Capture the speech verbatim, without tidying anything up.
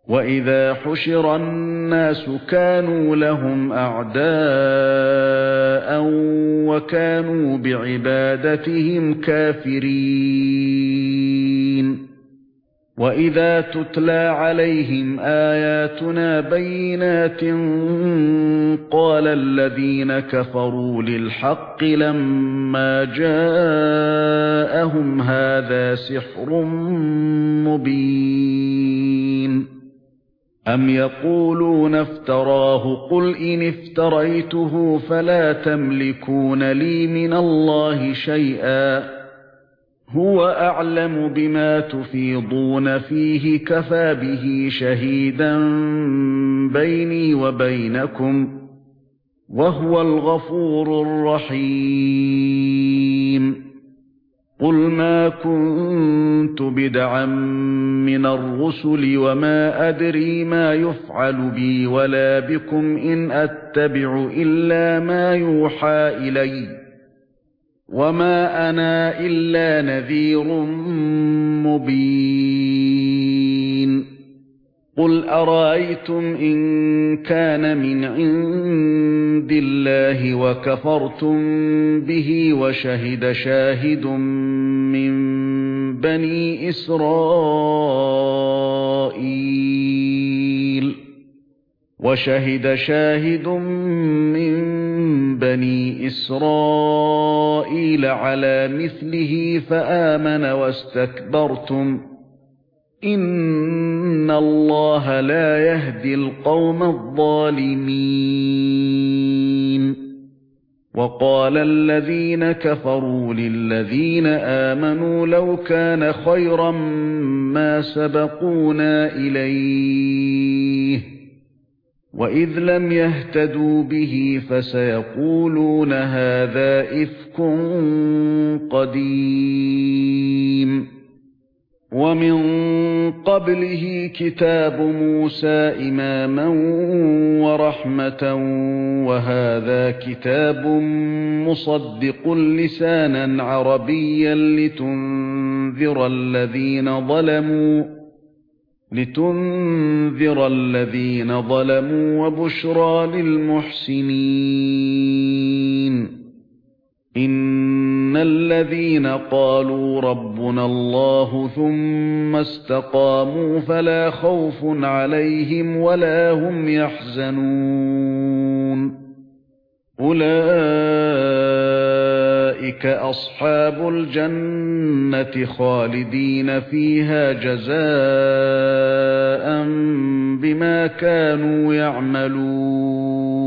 وَإِذَا حُشِرَ النَّاسُ كَانُوا لَهُمْ أَعْدَاءً وَكَانُوا بِعِبَادَتِهِمْ كَافِرِينَ وَإِذَا تُتْلَى عَلَيْهِمْ آيَاتُنَا بَيِّنَاتٍ قَالَ الَّذِينَ كَفَرُوا لِلْحَقِّ لَمَّا جَاءَهُمْ هَذَا سِحْرٌ مُبِينٌ أَمْ يَقُولُونَ افْتَرَاهُ قُلْ إِنِ افْتَرَيْتُهُ فَلَا تَمْلِكُونَ لِي مِنَ اللَّهِ شَيْئًا هُوَ أَعْلَمُ بِمَا تُفِيضُونَ فِيهِ كَفَى بِهِ شَهِيدًا بَيْنِي وَبَيْنَكُمْ وَهُوَ الْغَفُورُ الرَّحِيمُ قُلْ مَا كُنتُ بِدْعًا مِنَ الرُّسُلِ وَمَا أَدْرِي مَا يُفْعَلُ بِي وَلَا بِكُمْ إِنْ أَتَّبِعُ إِلَّا مَا يُوحَى إِلَيَّ وَمَا أَنَا إِلَّا نَذِيرٌ مُبِينٌ قُلْ أَرَأَيْتُمْ إِنْ كَانَ مِنْ عِنْدِ اللَّهِ وَكَفَرْتُمْ بِهِ وَشَهِدَ شَاهِدٌ مِنْ بَنِي إِسْرَائِيلَ وَشَهِدَ شَاهِدٌ مِنْ بَنِي إِسْرَائِيلَ عَلَى مِثْلِهِ فَآمَنَ وَاسْتَكْبَرْتُمْ إِنَّ اللَّهَ لَا يَهْدِي الْقَوْمَ الظَّالِمِينَ وَقَالَ الَّذِينَ كَفَرُوا لِلَّذِينَ آمَنُوا لَوْ كَانَ خَيْرًا مَا سَبَقُونَا إِلَيْهِ وَإِذْ لَمْ يَهْتَدُوا بِهِ فَسَيَقُولُونَ هَذَا إِفْكٌ قَدِيمٌ وَمِنْ قَبْلِهِ كِتَابُ مُوسَى إِمَامًا وَرَحْمَةً وَهَذَا كِتَابٌ مُصَدِّقٌ لِسَانًا عَرَبِيًّا لِتُنذِرَ الَّذِينَ ظَلَمُوا لِتُنذِرَ الَّذِينَ ظَلَمُوا وَبُشْرَى لِلْمُحْسِنِينَ إِنَّ الَّذِينَ قَالُوا رَبُّنَا اللَّهُ ثُمَّ اسْتَقَامُوا فَلَا خَوْفٌ عَلَيْهِمْ وَلَا هُمْ يَحْزَنُونَ أُولَئِكَ أَصْحَابُ الْجَنَّةِ خَالِدِينَ فِيهَا جَزَاءً بِمَا كَانُوا يَعْمَلُونَ